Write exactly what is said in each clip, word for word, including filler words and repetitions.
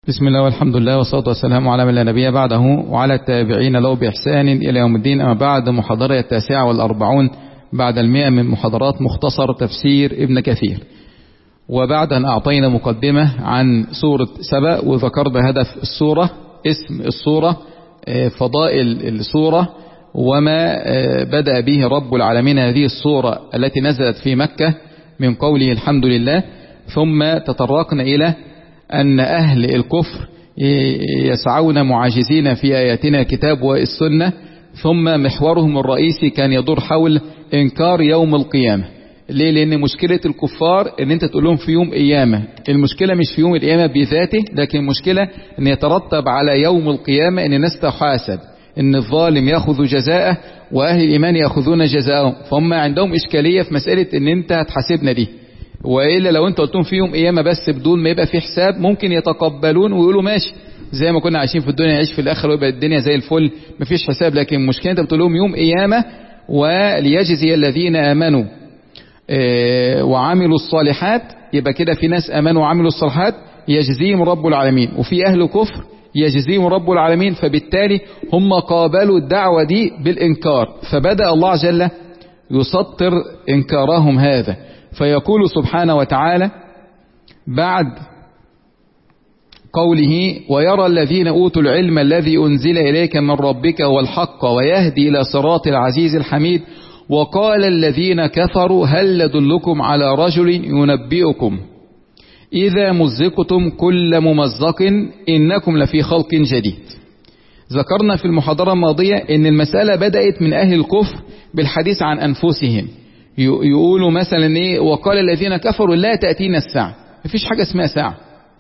بسم الله والحمد لله والصلاة والسلام على من لا نبي بعده وعلى التابعين له بإحسان إلى يوم الدين. أما بعد، محاضرة التاسعة والأربعون بعد المئة من محاضرات مختصر تفسير ابن كثير. وبعد أن أعطينا مقدمة عن سورة سبأ وذكرنا هدف السورة، اسم السورة، فضائل السورة، وما بدأ به رب العالمين هذه السورة التي نزلت في مكة من قوله الحمد لله، ثم تطرقنا إلى أن أهل الكفر يسعون معاجزين في آياتنا الكتاب والسنة، ثم محورهم الرئيسي كان يدور حول إنكار يوم القيامة. ليه؟ لأن مشكلة الكفار أن أنت تقول لهم في يوم قيامة، المشكلة مش في يوم القيامة بذاته، لكن المشكلة أن يترتب على يوم القيامة أن الناس تحاسب، أن الظالم يأخذ جزاءه وأهل الإيمان يأخذون جزاءهم، فهم عندهم إشكالية في مسألة أن أنت هتحاسبنا دي. وإلا لو أنت قلتهم في يوم قيامة بس بدون ما يبقى في حساب، ممكن يتقبلون ويقولوا ماشي زي ما كنا عايشين في الدنيا نعيش في الآخر ويبقى الدنيا زي الفل مفيش حساب. لكن المشكلة أنت بتقول لهم يوم قيامة وليجزي الذين آمنوا وعملوا الصالحات، يبقى كده في ناس آمنوا وعملوا الصالحات يجزيهم رب العالمين، وفي أهل كفر يجزيهم رب العالمين، فبالتالي هم قابلوا الدعوة دي بالإنكار، فبدأ الله جل يسطر إنكارهم هذا، فيقول سبحانه وتعالى بعد قوله: ويرى الذين أوتوا العلم الذي أنزل إليك من ربك هو الحق ويهدي إلى صراط العزيز الحميد، وقال الذين كفروا هل ندلكم على رجل ينبئكم إذا مزقتم كل ممزق إنكم لفي خلق جديد. ذكرنا في المحاضرة الماضية إن المسألة بدأت من أهل الكفر بالحديث عن أنفسهم، يقولوا مثلا إيه: وقال الذين كفروا لا تأتينا الساعة، مفيش حاجة اسمها ساعة.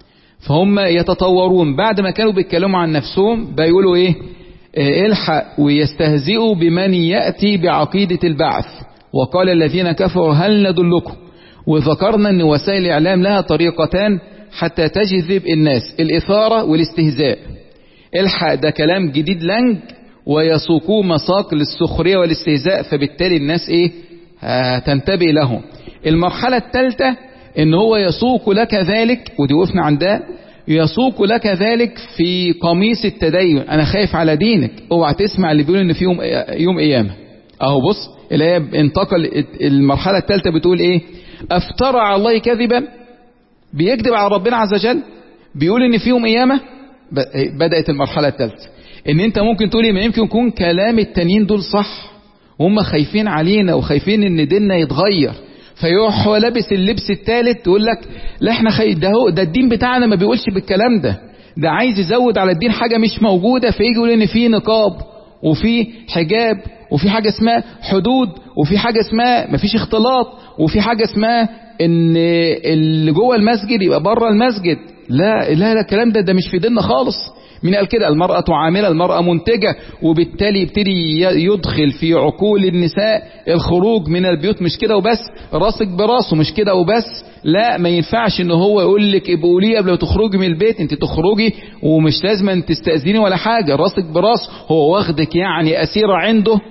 فهم يتطورون بعد ما كانوا بيتكلموا عن نفسهم بيقولوا إيه: الحق ويستهزئوا بمن يأتي بعقيدة البعث، وقال الذين كفروا هل ندلكم. وذكرنا أن وسائل الإعلام لها طريقتان حتى تجذب الناس: الإثارة والاستهزاء. الحق ده كلام جديد لنج ويسوقوه مساق للسخرية والاستهزاء، فبالتالي الناس إيه؟ تنتبه لهم. المرحلة الثالثة ان هو يسوق لك ذلك، ودي وقفنا عندها، يسوق لك ذلك في قميص التدين. انا خايف على دينك، اوعى تسمع اللي بيقول ان في يوم يوم قيامة. اهو بص الايه انتقل المرحلة الثالثة بتقول ايه: افترى على الله كذبا، بيكذب على ربنا عز وجل، بيقول ان في يوم قيامة. بدأت المرحلة الثالثة ان انت ممكن تقولي ما يمكن يكون كلام التانيين دول صح، وهم خايفين علينا وخايفين ان ديننا يتغير، فيروح هو لابس اللبس الثالث تقول لك لا احنا خي... ده هو ده الدين بتاعنا ما بيقولش بالكلام ده، ده عايز يزود على الدين حاجة مش موجودة، فيجي يقول ان في نقاب وفي حجاب وفي حاجة اسمها حدود وفي حاجة اسمها مفيش اختلاط وفي حاجة اسمها ان اللي جوه المسجد يبقى بره المسجد. لا لا لا الكلام ده ده مش في ديننا خالص. مين قال كده؟ المرأة عاملة، المرأة منتجة، وبالتالي يبتدي يدخل في عقول النساء الخروج من البيوت. مش كده وبس، راسك براسه، مش كده وبس، لا ما ينفعش ان هو يقول لك ابقوا لي قبل ما تخرجي من البيت، انت تخرجي ومش لازم ان تستأذني ولا حاجة، راسك براسه، هو واخدك يعني أسيرة عنده.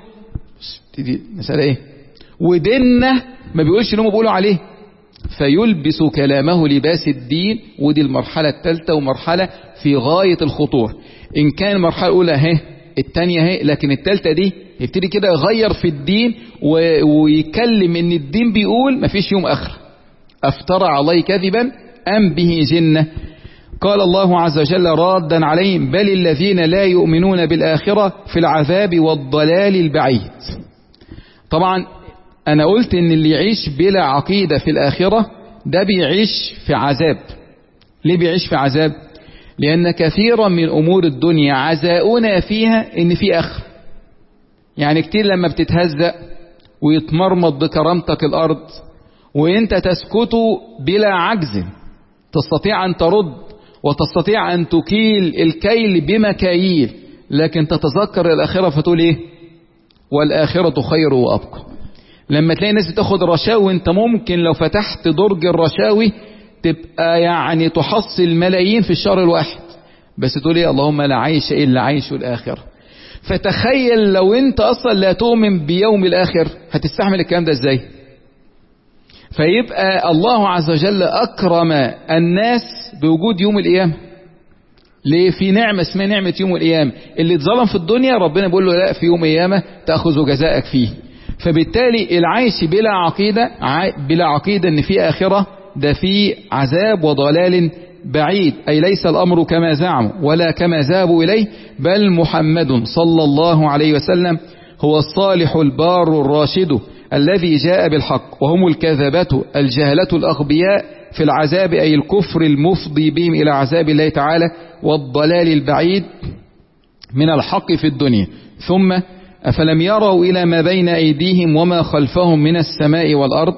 تدي مسألة ايه؟ وديننا ما بيقولش انهم بيقولوا عليه، فيلبس كلامه لباس الدين. ودي المرحلة الثالثة، ومرحلة في غاية الخطور. إن كان المرحلة الأولى اهي، الثانية اهي، لكن الثالثة دي يبتدي كده يغير في الدين ويكلم إن الدين بيقول مفيش يوم آخر. أفترى عليه كذبا أم به جنة. قال الله عز وجل رادا عليهم: بل الذين لا يؤمنون بالآخرة في العذاب والضلال البعيد. طبعا أنا قلت إن اللي يعيش بلا عقيدة في الآخرة ده بيعيش في عذاب. ليه بيعيش في عذاب؟ لأن كثيرا من أمور الدنيا عزاؤنا فيها إن في آخر. يعني كتير لما بتتهزأ ويتمرمط بكرامتك الأرض وإنت تسكت بلا عجز، تستطيع أن ترد وتستطيع أن تكيل الكيل بمكاييل، لكن تتذكر الآخرة فتقول إيه؟ والآخرة خير وأبقى. لما تلاقي ناس بتاخد رشاوي، وانت ممكن لو فتحت درج الرشاوي تبقى يعني تحصل ملايين في الشهر الواحد، بس تقول ايه؟ اللهم لا عيش الا عيش الاخره. فتخيل لو انت اصلا لا تؤمن بيوم الاخر هتستحمل الكلام ده ازاي؟ فيبقى الله عز وجل اكرم الناس بوجود يوم القيامه. ليه؟ في نعمة اسمها نعمة يوم القيامة. اللي اتظلم في الدنيا ربنا بيقول له لا، في يوم القيامة تأخذ جزاءك فيه. فبالتالي العيش بلا عقيدة بلا عقيدة ان في آخرة، ده في عذاب وضلال بعيد. أي ليس الأمر كما زعموا ولا كما ذهبوا إليه، بل محمد صلى الله عليه وسلم هو الصالح البار الراشد الذي جاء بالحق، وهم الكذبة الجهلة الأغبياء في العذاب، أي الكفر المفضي بهم إلى عذاب الله تعالى والضلال البعيد من الحق في الدنيا. ثم أفلم يروا إلى ما بين أيديهم وما خلفهم من السماء والأرض.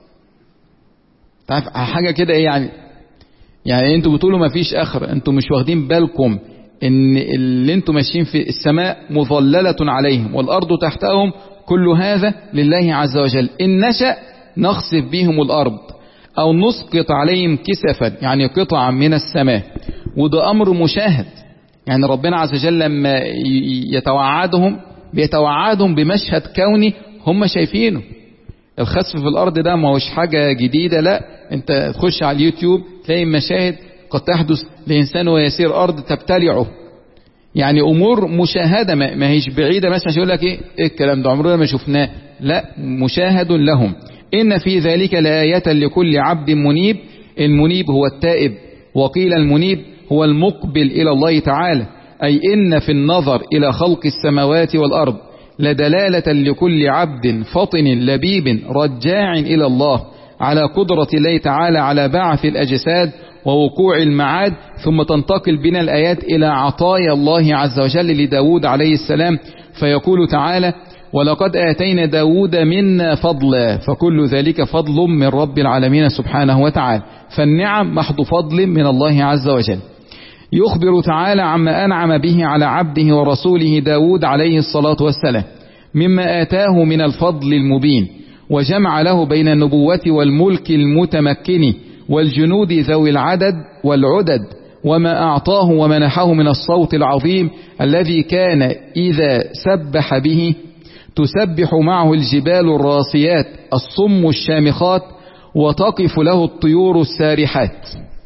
تعرف حاجة كده إيه يعني؟ يعني أنتوا بتقولوا ما فيش آخر، أنتوا مش واخدين بالكم إن اللي أنتوا ماشيين في السماء مظللة عليهم والأرض تحتهم، كل هذا لله عز وجل. إن نشأ نخسف بهم الأرض أو نسقط عليهم كسفا، يعني قطعا من السماء. وده أمر مشاهد، يعني ربنا عز وجل لما يتوعدهم بيتوعدهم بمشهد كوني هم شايفينه. الخسف في الأرض ده ما هوش حاجة جديدة، لا، انت تخش على اليوتيوب تلاقي مشاهد قد تحدث لإنسان ويسير أرض تبتلعه، يعني أمور مشاهدة ما هيش بعيدة. مثلا يقول لك إيه الكلام ده عمرنا ما شفناه، لا، مشاهد لهم. إن في ذلك لآية لكل عبد منيب. المنيب هو التائب، وقيل المنيب هو المقبل إلى الله تعالى. أي إن في النظر إلى خلق السماوات والأرض لدلالة لكل عبد فطن لبيب رجاع إلى الله على قدرة الله تعالى على بعث الأجساد ووقوع المعاد. ثم تنتقل بنا الآيات إلى عطايا الله عز وجل لداود عليه السلام، فيقول تعالى: ولقد آتينا داود منا فضلا. فكل ذلك فضل من رب العالمين سبحانه وتعالى، فالنعم محض فضل من الله عز وجل. يخبر تعالى عما أنعم به على عبده ورسوله داود عليه الصلاة والسلام مما آتاه من الفضل المبين، وجمع له بين النبوة والملك المتمكن والجنود ذوي العدد والعدد، وما أعطاه ومنحه من الصوت العظيم الذي كان إذا سبح به تسبح معه الجبال الراسيات الصم الشامخات، وتقف له الطيور السارحات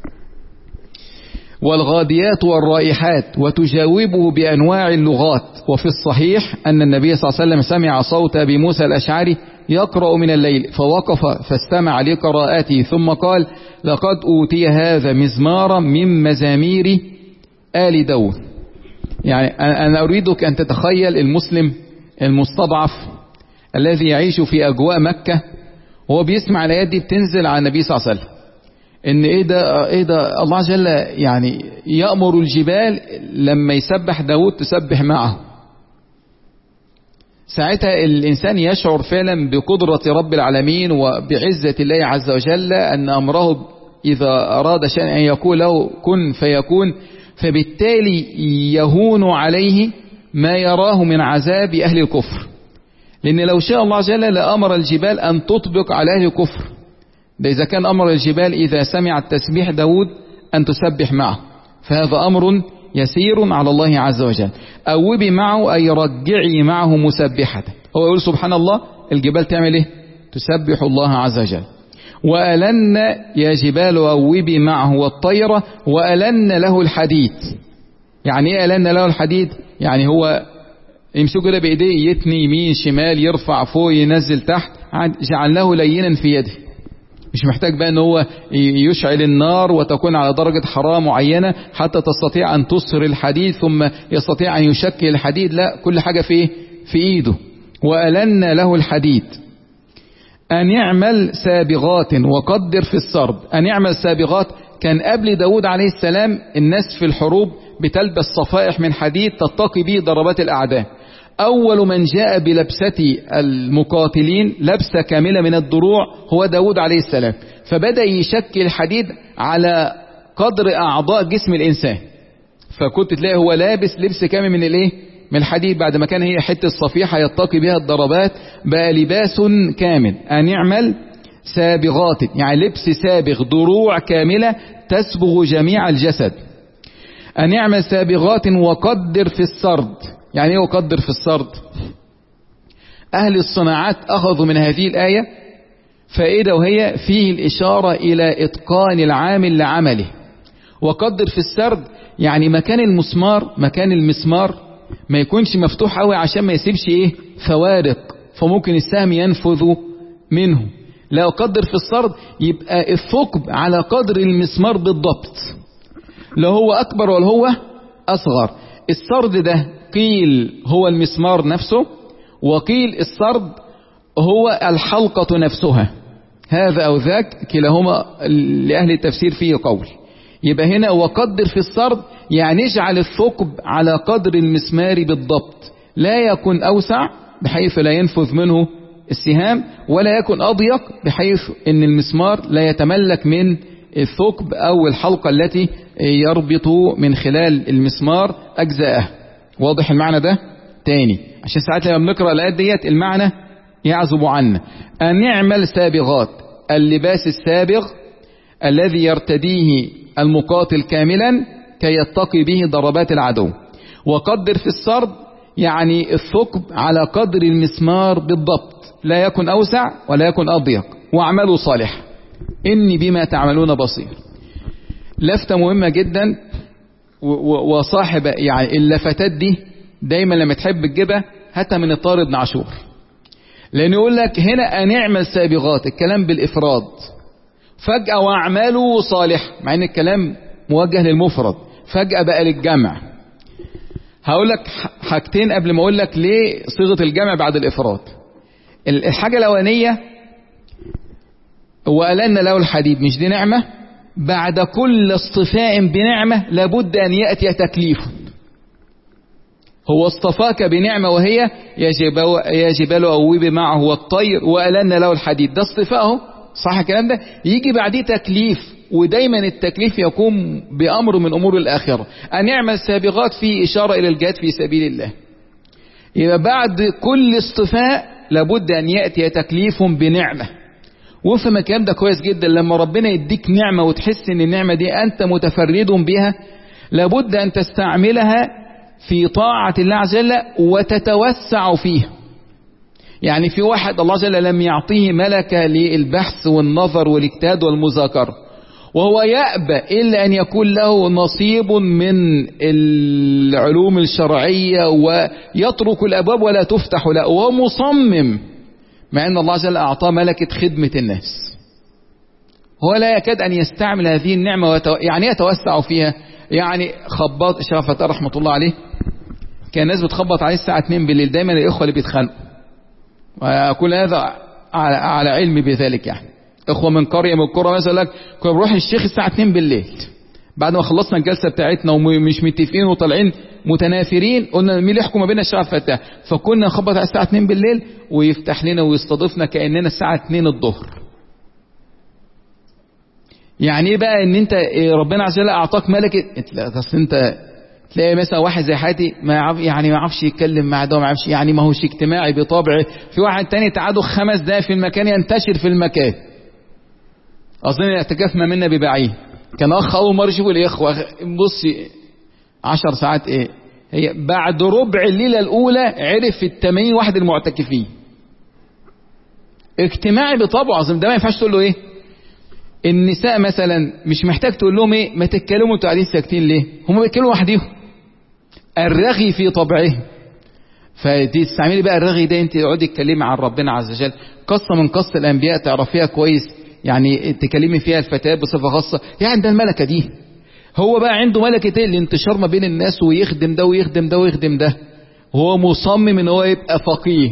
والغاديات والرائحات، وتجاوبه بأنواع اللغات. وفي الصحيح أن النبي صلى الله عليه وسلم سمع صوت أبي موسى الأشعري يقرأ من الليل، فوقف فاستمع لقراءته ثم قال: لقد أوتي هذا مزمارا من مزامير آل داود. يعني أنا أريدك أن تتخيل المسلم المستضعف الذي يعيش في أجواء مكة وهو بيسمع الآيات دي بتنزل على النبي صلى الله عليه وسلم، ان ايه ده ايه ده الله عز وجل يعني يأمر الجبال لما يسبح داود تسبح معه. ساعتها الإنسان يشعر فعلا بقدرة رب العالمين وبعزة الله عز وجل، أن أمره إذا أراد شيئا أن يقول له كن فيكون، فبالتالي يهون عليه ما يراه من عذاب أهل الكفر. لأن لو شاء الله عز وجل لأمر الجبال أن تطبق على أهل الكفر، ده إذا كان أمر الجبال إذا سمعت تسبيح داود أن تسبح معه، فهذا أمر يسير على الله عز وجل. أوبي معه أي رجعي معه مسبحة. هو يقول سبحان الله، الجبال تعمل إيه؟ تسبح الله عز وجل. وألن يا جبال أوبي معه والطيرة، وألن له الحديد. يعني إيه ألن له الحديد؟ يعني هو يمسكه كده بإيديه، يتني يمين شمال، يرفع فوق ينزل تحت، جعلناه لينا في يده. مش محتاج بقى ان هو يشعل النار وتكون على درجة حرارة معينة حتى تستطيع ان تصهر الحديد ثم يستطيع ان يشكل الحديد، لا، كل حاجة في في ايده. وألن له الحديد. ان يعمل سابغات وقدر في السرد. ان يعمل سابغات، كان قبل داود عليه السلام الناس في الحروب بتلبس صفائح من حديد تتقي به ضربات الأعداء. أول من جاء بلبسة المقاتلين لبسة كاملة من الضروع هو داود عليه السلام، فبدأ يشكل الحديد على قدر أعضاء جسم الإنسان، فكنت تلاقي هو لابس لبس كامل من الايه من الحديد، بعد ما كان هي حتة صفيحة يتقي بها الضربات بقى لباس كامل. أن يعمل سابغات، يعني لبس سابغ، ضروع كاملة تسبغ جميع الجسد. أن يعمل سابغات وقدر في السرد. يعني ايه وقدر في السرد؟ أهل الصناعات أخذوا من هذه الآية فائدة، وهي فيه الإشارة إلى إتقان العامل لعمله. وقدر في السرد يعني مكان المسمار مكان المسمار ما يكونش مفتوح قوي عشان ما يسيبش ايه فوارق، فممكن السهم ينفذ منه. لا أقدر في السرد يبقى الثقب على قدر المسمار بالضبط، لا هو أكبر ولا هو أصغر. السرد ده قيل هو المسمار نفسه، وقيل السرد هو الحلقة نفسها، هذا أو ذاك كلاهما لأهل التفسير فيه قول. يبقى هنا وقدر في السرد يعني اجعل الثقب على قدر المسمار بالضبط، لا يكن أوسع بحيث لا ينفذ منه السهام، ولا يكن أضيق بحيث أن المسمار لا يتملك من الثقب أو الحلقة التي يربط من خلال المسمار أجزاءه. واضح المعنى ده؟ تاني عشان ساعات لما بنقرأ الآيات ديت المعنى يعزب عنا. أن يعمل سابغات، اللباس السابغ الذي يرتديه المقاتل كاملا كي يتقي به ضربات العدو. وقدر في السرد يعني الثقب على قدر المسمار بالضبط، لا يكن أوسع ولا يكن أضيق. واعملوا صالح إني بما تعملون بصير. لفتة مهمة جدا، وصاحب يعني اللفتات دي دايما لما تحب تجيبها هاتها من الطارق بن عاشور، لأن يقول لك هنا أن يعمل سابغات، الكلام بالإفراد، فجأة واعملوا صالح مع ان الكلام موجه للمفرد، فجأة بقى للجمع. هقول لك حاجتين قبل ما اقول لك ليه صيغة الجمع بعد الإفراد. الحاجة الأولانية وألنا له الحديد، مش دي نعمة؟ بعد كل اصطفاء بنعمة لابد أن يأتي تكليف. هو اصطفاك بنعمة وهي يا جبال أوبي معه والطير وألنا له الحديد، ده اصطفاءه صح الكلام ده، يجي بعديه تكليف، ودايما التكليف يقوم بأمر من أمور الآخرة. أن يعمل سابغات في إشارة إلى الجهاد في سبيل الله. إذا بعد كل اصطفاء لابد أن يأتي تكليف بنعمة. وفهم الكلام ده كويس جدا، لما ربنا يديك نعمة وتحس ان النعمة دي أنت متفرد بها لابد أن تستعملها في طاعة الله عز وجل وتتوسع فيها. يعني في واحد الله جل لم يعطيه ملكة للبحث والنظر والاجتهاد والمذاكرة، وهو يأبى إلا أن يكون له نصيب من العلوم الشرعية ويترك الأبواب ولا تفتح له، وهو مصمم مع أن الله جل أعطاه ملكة خدمة الناس. هو لا يكاد أن يستعمل هذه النعمة ويتو... يعني يتوسع فيها. يعني خباط شرفة رحمة الله عليه كان الناس بتخبط عليه الساعة اتنين بالليل، دايما الإخوة اللي بيتخانقوا، وكل هذا على, على علم بذلك. يعني إخوة من قرية من القرى مثلا لك كنا بنروح الشيخ الساعة اتنين بالليل بعد ما خلصنا الجلسة بتاعتنا ومش متفقين وطالعين متنافرين، قلنا مين يحكم ما بين الشعب فتاة، فكنا نخبط على الساعة اتنين بالليل ويفتح لنا ويستضيفنا كأننا الساعة اتنين الظهر. يعني ايه بقى ان انت ربنا عز وجل اعطاك ملكة؟ اصل انت تلاقي مثلا واحد زي حياتي ما يعرف يعني ما يعرفش يتكلم مع ده، ما يعرفش يعني ما هوش اجتماعي بطبعه. في واحد تاني تعاده خمس دقايق في المكان ينتشر في المكان. اظن الاعتكاف ما منا ببعيد. كان اخ اول مره يشوف الاخوه بصي عشر ساعات ايه هي، بعد ربع الليله الاولى عرف التمانين واحد المعتكفين. اجتماعي بطبعه، اظن ده ما ينفعش تقول له ايه. النساء مثلا مش محتاج تقول لهم ايه ما تتكلموا انتوا قاعدين ساكتين ليه، هم بيتكلموا وحديهم. الرغي في طبعه، فدي تستعملي بقى الرغي ده، انت تقعدي تتكلمي عن ربنا عز وجل، قصه من قصه الانبياء تعرفيها كويس، يعني تكلمي فيها الفتاه بصفه خاصه. يعني ده الملكه دي، هو بقى عنده ملكه ايه؟ الانتشار ما بين الناس ويخدم ده ويخدم ده ويخدم ده. هو مصمم ان هو يبقى فقيه،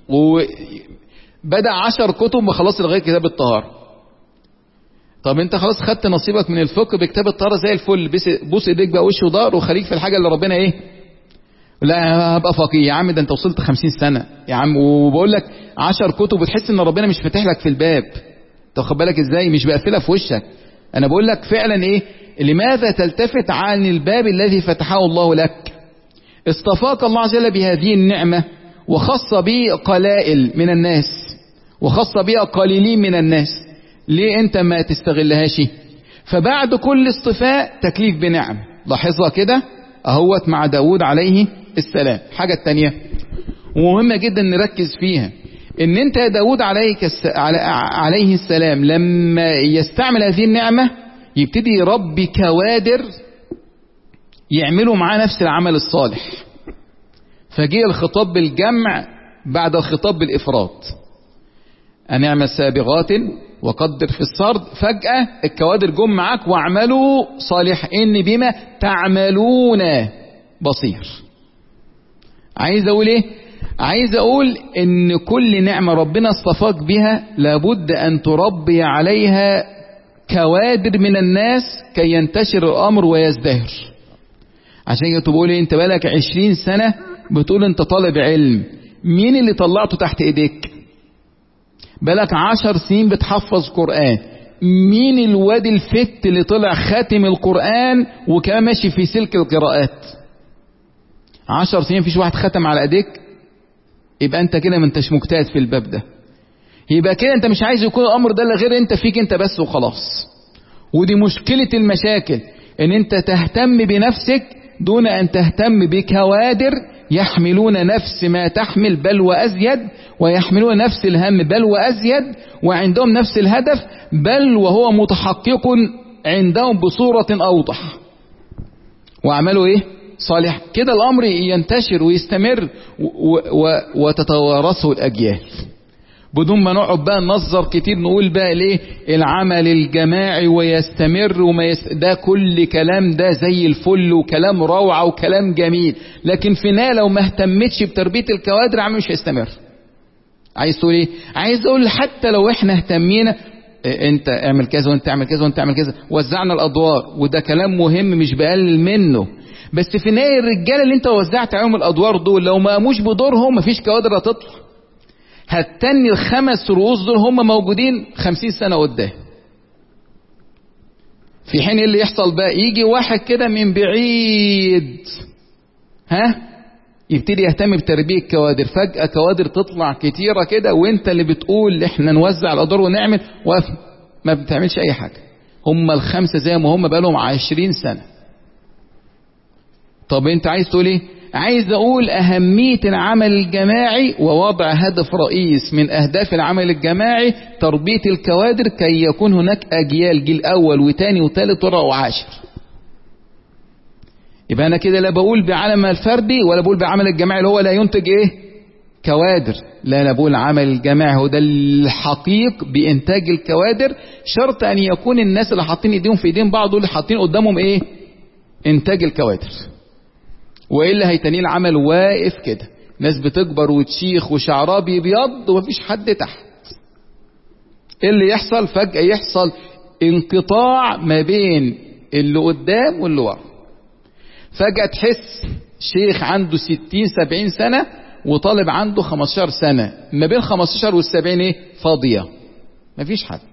وبدأ عشر كتب وخلاص لغايه كتاب الطهاره. طب انت خلاص خدت نصيبك من الفقه بكتاب الطهاره زي الفل، بوس ايديك بقى وش وضهر وخليك في الحاجه اللي ربنا ايه. لا هبقى فقيه يا عم، ده انت وصلت خمسين سنه يا عم، وبقول لك عشر كتب وتحس ان ربنا مش فاتح لك في الباب. تاخد بالك ازاي؟ مش بقفلها في وشك. انا بقول لك فعلا ايه، لماذا تلتفت عن الباب الذي فتحه الله لك؟ اصطفاك الله عز وجل بهذه النعمه، وخص به قلائل من الناس، وخص بها قليلين من الناس. ليه انت ما تستغلهاش؟ فبعد كل اصطفاء تكليف بنعم. لاحظها كده اهوت مع داود عليه السلام. حاجة التانية ومهمة جدا نركز فيها، ان انت يا داود عليك الس... عليه السلام لما يستعمل هذه النعمة يبتدي يربي كوادر يعملوا معاه نفس العمل الصالح. فجاء الخطاب بالجمع بعد الخطاب بالإفراد. أن اعمل سابغات وقدر في السرد. فجأة الكوادر جم معاك واعملوا صالح إن بما تعملون بصير. عايز أقول إيه؟ عايز أقول إن كل نعمة ربنا اصطفاك بها لابد أن تربي عليها كوادر من الناس كي ينتشر الأمر ويزدهر. عشان كده تقول إيه؟ أنت بالك عشرين سنة بتقول أنت طالب علم، مين اللي طلعته تحت إيديك؟ بالك عشر سنين بتحفظ قرآن، مين الواد الفت اللي طلع خاتم القرآن وكمان ماشي في سلك القراءات؟ عشر سنين فيش واحد ختم على ايديك؟ يبقى انت كده ما انتش مجتهد في الباب ده. يبقى كده انت مش عايز يكون الامر ده غير انت فيك انت بس وخلاص. ودي مشكلة المشاكل، ان انت تهتم بنفسك دون ان تهتم بكوادر يحملون نفس ما تحمل بل وازيد، ويحملون نفس الهم بل وازيد، وعندهم نفس الهدف بل وهو متحقق عندهم بصورة اوضح. واعملوا ايه؟ صالح. كده الامر ينتشر ويستمر وتتوارثه الاجيال، بدون ما نقعد بقى ننظر كتير نقول بقى ليه العمل الجماعي ويستمر وما يست... ده كل كلام ده زي الفل وكلام روعة وكلام جميل، لكن في النهاية لو ما اهتمتش بتربية الكوادر عم مش هيستمر. عايز تقول ايه؟ عايز اقول حتى لو احنا اهتمينا إيه انت اعمل كذا وانت اعمل كذا وانت اعمل كذا، وزعنا الادوار وده كلام مهم مش بقلل منه، بس في النهاية الرجالة اللي انت وزعت عليهم الادوار دول لو ما قاموش بدورهم مفيش كوادر هتطلع. هتتني الخمس رؤوس دول هم موجودين خمسين سنة قدام. في حين اللي يحصل بقى يجي واحد كده من بعيد ها يبتدي يهتم بتربية كوادر، فجأة كوادر تطلع كتيرة كده وانت اللي بتقول احنا نوزع الادوار ونعمل وقف ما بتعملش اي حاجة. هم الخمسة زي ما هم بقالهم عشرين سنة. طب انت عايز تقول ايه؟ عايز اقول اهمية العمل الجماعي ووضع هدف رئيس من اهداف العمل الجماعي تربية الكوادر كي يكون هناك اجيال، جيل اول وتاني وتالت ورابع وعاشر. يبقى انا كده لا بقول بعمل الفردي ولا بقول بعمل الجماعي اللي هو لا ينتج ايه؟ كوادر. لا انا بقول عمل الجماعي هو ده الحقيق بانتاج الكوادر، شرط ان يكون الناس اللي حاطين ايديهم في ايدين بعض دول حاطين قدامهم ايه؟ انتاج الكوادر. وإلا هيتنيه العمل واقف كده، ناس بتكبر وتشيخ وشعرها بيبيض ومفيش حد تحت. ايه اللي يحصل؟ فجأة يحصل انقطاع ما بين اللي قدام واللي ورا. فجأة تحس شيخ عنده ستين سبعين سنة وطالب عنده خمستاشر سنة، ما بين خمستاشر والسبعين ايه؟ فاضية، مفيش حد.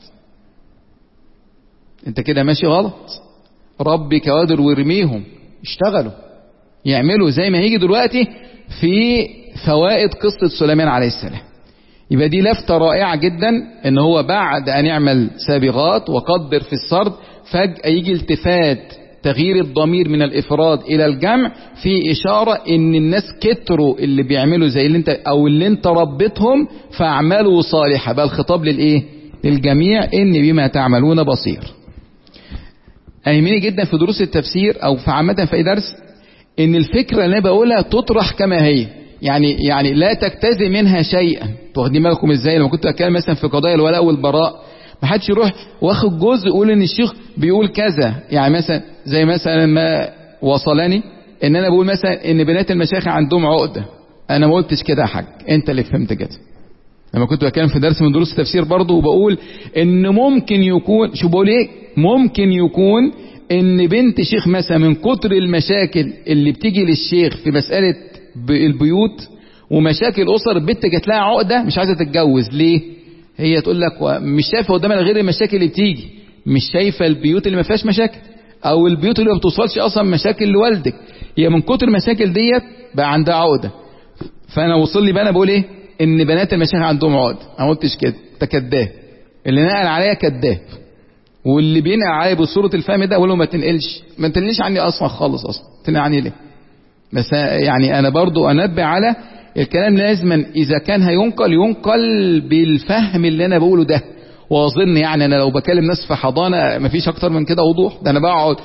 انت كده ماشي غلط. ربي كوادر وارميهم اشتغلوا يعملوا زي ما هيجي دلوقتي في فوائد قصة سليمان عليه السلام. يبقى دي لفتة رائعة جدا ان هو بعد ان يعمل سابغات وقدر في السرد فجأة يجي التفات تغيير الضمير من الافراد الى الجمع في اشارة ان الناس كتروا اللي بيعملوا زي اللي انت او اللي انت ربيتهم فاعملوا صالحة. بقى الخطاب للايه؟ للجميع ان بما تعملون بصير. اهمني جدا في دروس التفسير او في عامة في اي درس ان الفكرة اللي انا بقولها تطرح كما هي، يعني يعني لا تجتزي منها شيئا. واخدين بالكم ازاي؟ لما كنت اتكلم مثلا في قضايا الولاء والبراء ما حدش يروح واخد جزء يقول ان الشيخ بيقول كذا، يعني مثلا زي مثلا ما وصلني ان انا بقول مثلا ان بنات المشايخ عندهم عقدة. انا ما قلتش كده يا حاج، انت اللي فهمت كده. لما كنت بتكلم في درس من دروس التفسير برضه وبقول ان ممكن يكون، شو بقول ايه؟ ممكن يكون ان بنت شيخ مثلا من كتر المشاكل اللي بتيجي للشيخ في مسألة البيوت ومشاكل اسر، البنت جات لها عقدة مش عايزة تتجوز. ليه؟ هي تقول لك مش شايفة قدامها غير المشاكل اللي بتيجي، مش شايفة البيوت اللي ما فيهاش مشاكل او البيوت اللي ما بتوصلش اصلا مشاكل لوالدك. هي من كتر المشاكل ديت بقى عندها عقدة. فانا وصل لي بقى انا بقول ايه؟ ان بنات المشايخ عندهم عقدة. انا ما قلتش كده، انت كداب. اللي نقل عليا كداب، واللي بينقل عليا بصورة الفهم ده اقول له ما تنقلش، ما تنقلش عني اصلا خالص. اصلا تنقل عني ليه؟ بس يعني انا برضو انبه على الكلام لازما اذا كان هينقل ينقل بالفهم اللي انا بقوله ده. واظن يعني انا لو بكلم ناس في حضانة مفيش اكتر من كده وضوح. ده انا بقعد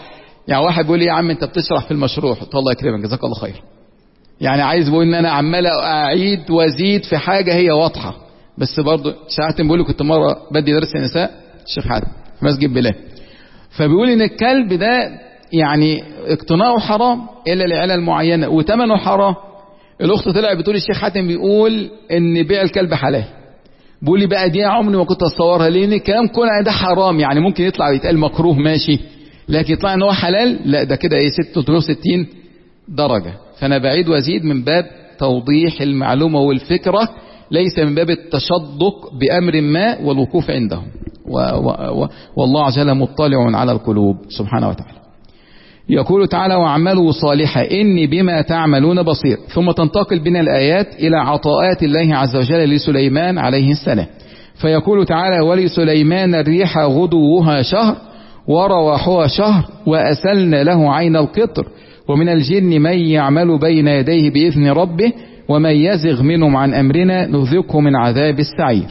يعني واحد بيقول لي يا عم انت بتشرح في المشروع، قلت الله يكرمك جزاك الله خير. يعني عايز بقول ان انا عمال اعيد وازيد في حاجه هي واضحه، بس برضه الشيخ حاتم بيقول لي كنت مره بدي درس النساء الشيخ حاتم في مسجد بلال، فبيقول ان الكلب ده يعني اقتناؤه حرام الا لعلل معينه وثمنه حرام. الاخت طلعت بتقول الشيخ حاتم بيقول ان بيع الكلب حلال. بيقول لي بقى دي عمري ما كنت اتصورها، لان الكلام كله ده حرام، يعني ممكن يطلع يتقال مكروه ماشي، لكن يطلع ان هو حلال لا، ده كده ايه ستمائة وستين درجه. فانا بعيد وازيد من باب توضيح المعلومه والفكره، ليس من باب التشدق بامر ما والوقوف عنده. و و و والله عز وجل مطلع على القلوب سبحانه وتعالى. يقول تعالى واعملوا صالحا إني بما تعملون بصير. ثم تنتقل بنا الآيات إلى عطاءات الله عز وجل لسليمان عليه السلام، فيقول تعالى ولسليمان الريح غدوها شهر ورواحها شهر وأسلنا له عين القطر ومن الجن من يعمل بين يديه بإذن ربه ومن يزغ منهم عن أمرنا نذقه من عذاب السعير.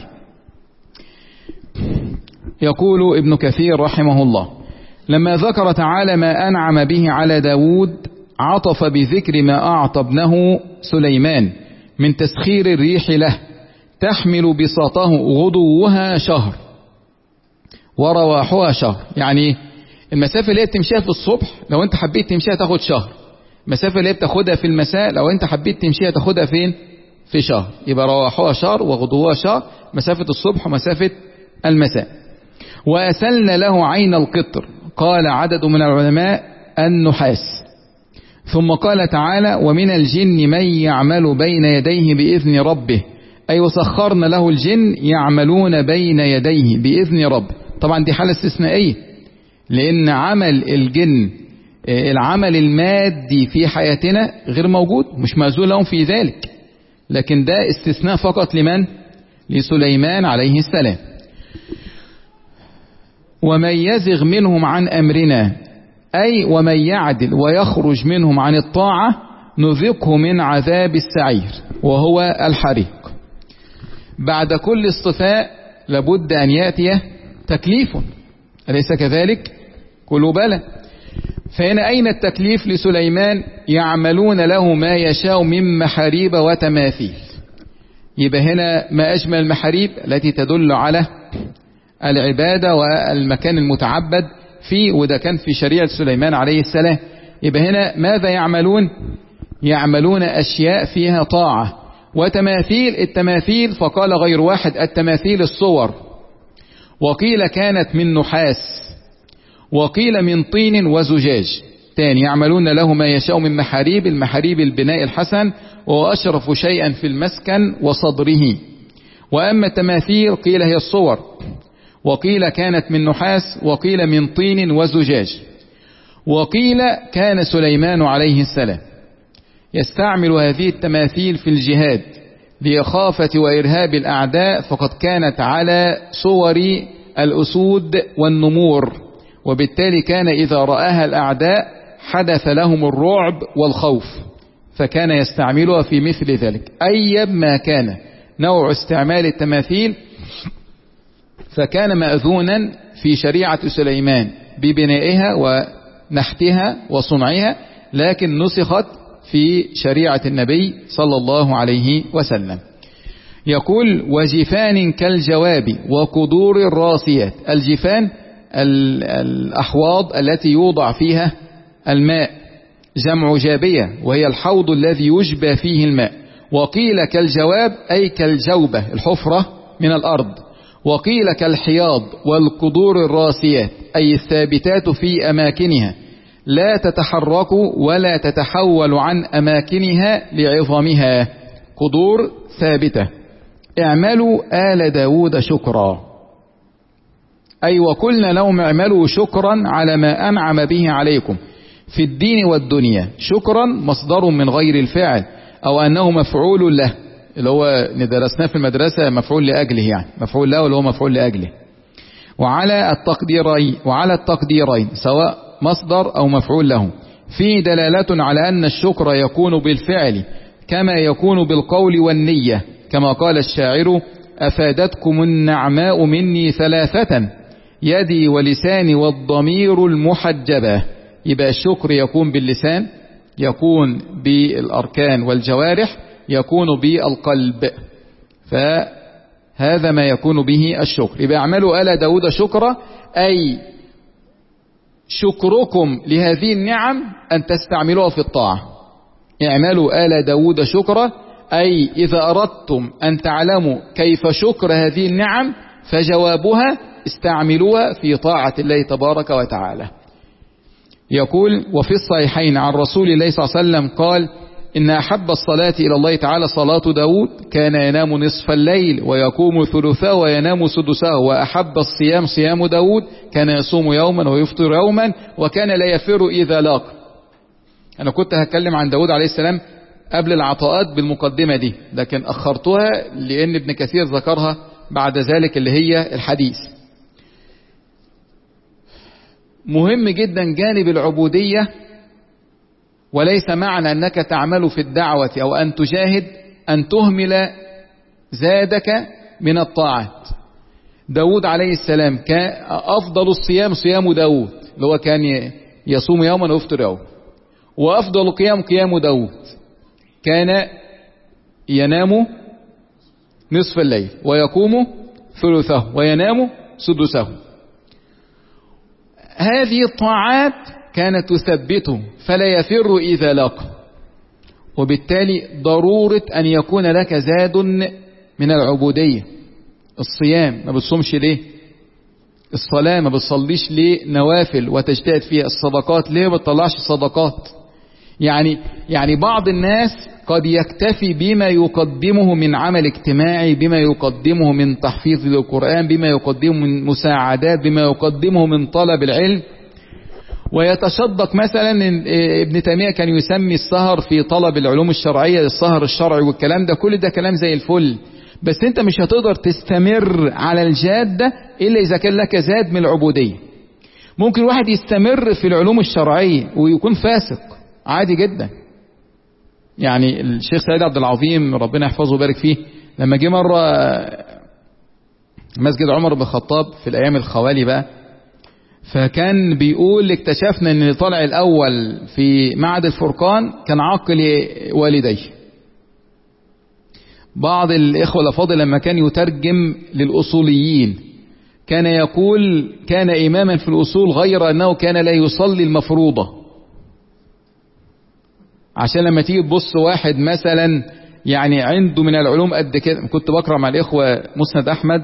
يقول ابن كثير رحمه الله لما ذكر تعالى ما أنعم به على داود عطف بذكر ما أعطى ابنه سليمان من تسخير الريح له تحمل بساطه غدوها شهر ورواحها شهر. يعني المسافة اللي هي بتمشيها في الصبح لو انت حبيت تمشيها تاخد شهر، المسافة اللي هي بتاخدها في المساء لو انت حبيت تمشيها تاخدها فين؟ في شهر. يبقى رواحها شهر وغدوها شهر، مسافة الصبح ومسافة المساء. وأسلنا له عين القطر، قال عدد من العلماء النحاس. ثم قال تعالى ومن الجن من يعمل بين يديه بإذن ربه، أي وسخرنا له الجن يعملون بين يديه بإذن ربه. طبعا دي حالة استثنائية، لأن عمل الجن العمل المادي في حياتنا غير موجود، مش مأذون لهم في ذلك، لكن ده استثناء فقط لمن؟ لسليمان عليه السلام. ومن يزغ منهم عن أمرنا، أي ومن يعدل ويخرج منهم عن الطاعة نذقه من عذاب السعير وهو الحريق. بعد كل اصطفاء لابد أن يأتي تكليف، أليس كذلك؟ قولوا بلى. فهنا أين التكليف لسليمان؟ يعملون له ما يشاء من محاريب وتماثيل. يبقى هنا ما أجمل المحاريب التي تدل على العبادة والمكان المتعبد فيه، وده كان في شريعة سليمان عليه السلام. يبقى هنا ماذا يعملون؟ يعملون أشياء فيها طاعة. وتماثيل، التماثيل فقال غير واحد التماثيل الصور، وقيل كانت من نحاس وقيل من طين وزجاج. تاني يعملون له ما يشاء من محاريب، المحاريب البناء الحسن وهو أشرف شيئا في المسكن وصدره. وأما التماثيل قيل هي الصور، وقيل كانت من نحاس وقيل من طين وزجاج. وقيل كان سليمان عليه السلام يستعمل هذه التماثيل في الجهاد لإخافة وإرهاب الأعداء، فقد كانت على صور الأسود والنمور، وبالتالي كان إذا رآها الأعداء حدث لهم الرعب والخوف، فكان يستعملها في مثل ذلك. أيما ما كان نوع استعمال التماثيل فكان مأذونا في شريعة سليمان ببنائها ونحتها وصنعها، لكن نسخت في شريعة النبي صلى الله عليه وسلم. يقول وجفان كالجواب وقدور الراسيات. الجفان الأحواض التي يوضع فيها الماء، جمع جابية، وهي الحوض الذي يجبى فيه الماء. وقيل كالجواب أي كالجوبة الحفرة من الأرض. وقيل كالحياض والقدور الراسيات أي الثابتات في أماكنها لا تتحرك ولا تتحول عن أماكنها لعظمها، قدور ثابتة. اعملوا آل داود شكرا، أي وقلنا لهم اعملوا شكرا على ما أنعم به عليكم في الدين والدنيا. شكرا مصدر من غير الفعل أو أنه مفعول له، اللي هو ندرسناه في المدرسة مفعول لأجله، يعني مفعول له اللي هو مفعول لأجله. وعلى التقديرين وعلى التقديرين سواء مصدر أو مفعول له في دلالة على أن الشكر يكون بالفعل كما يكون بالقول والنية، كما قال الشاعر أفادتكم النعماء مني ثلاثة يدي ولساني والضمير المحجبة. يبقى الشكر يكون باللسان، يكون بالأركان والجوارح، يكون بالقلب. فهذا ما يكون به الشكر. يبقى اعملوا آل داود شكرا، أي شكركم لهذه النعم أن تستعملوها في الطاعة. اعملوا آل داود شكرا، أي إذا أردتم أن تعلموا كيف شكر هذه النعم فجوابها استعملوها في طاعة الله تبارك وتعالى. يقول: وفي الصحيحين عن رسول الله صلى الله عليه وسلم قال: إن أحب الصلاة إلى الله تعالى صلاة داود، كان ينام نصف الليل ويقوم ثلثه وينام سدسه، وأحب الصيام صيام داود، كان يصوم يوما ويفطر يوما، وكان لا يفر إذا لاق. أنا كنت هتكلم عن داود عليه السلام قبل العطاءات بالمقدمة دي، لكن أخرتها لأن ابن كثير ذكرها بعد ذلك اللي هي الحديث. مهم جدا جانب العبودية، وليس معنى أنك تعمل في الدعوة أو أن تجاهد أن تهمل زادك من الطاعات. داود عليه السلام كان أفضل الصيام صيام داود، اللي هو كان يصوم يوما ويفطر يوما، وأفضل القيام قيام داود، كان ينام نصف الليل ويقوم ثلثه وينام سدسه. هذه الطاعات كانت تثبته فلا يفر إذا لاق، وبالتالي ضرورة أن يكون لك زاد من العبودية. الصيام ما بتصومش ليه؟ الصلاة ما بتصليش ليه نوافل وتجتهد فيها؟ الصدقات ليه ما بتطلعش صدقات؟ يعني يعني بعض الناس قد يكتفي بما يقدمه من عمل اجتماعي، بما يقدمه من تحفيظ للقرآن، بما يقدمه من مساعدات، بما يقدمه من طلب العلم، ويتصدق. مثلا ابن تيمية كان يسمي السهر في طلب العلوم الشرعية السهر الشرعي، والكلام ده كل ده كلام زي الفل، بس انت مش هتقدر تستمر على الجاد ده إلا إذا كان لك زاد من العبودية. ممكن واحد يستمر في العلوم الشرعية ويكون فاسق عادي جدا. يعني الشيخ سيد عبد العظيم ربنا يحفظه ويبارك فيه، لما جه مرة مسجد عمر بن الخطاب في الأيام الخوالي بقى، فكان بيقول اكتشفنا ان طالع الأول في معهد الفرقان كان عاقل والديه. بعض الإخوة الأفاضل لما كان يترجم للأصوليين كان يقول كان إماما في الأصول غير أنه كان لا يصلي المفروضة. عشان لما تيجي تبص واحد مثلا يعني عنده من العلوم قد كده. كنت بقرأ مع الإخوة مسند أحمد،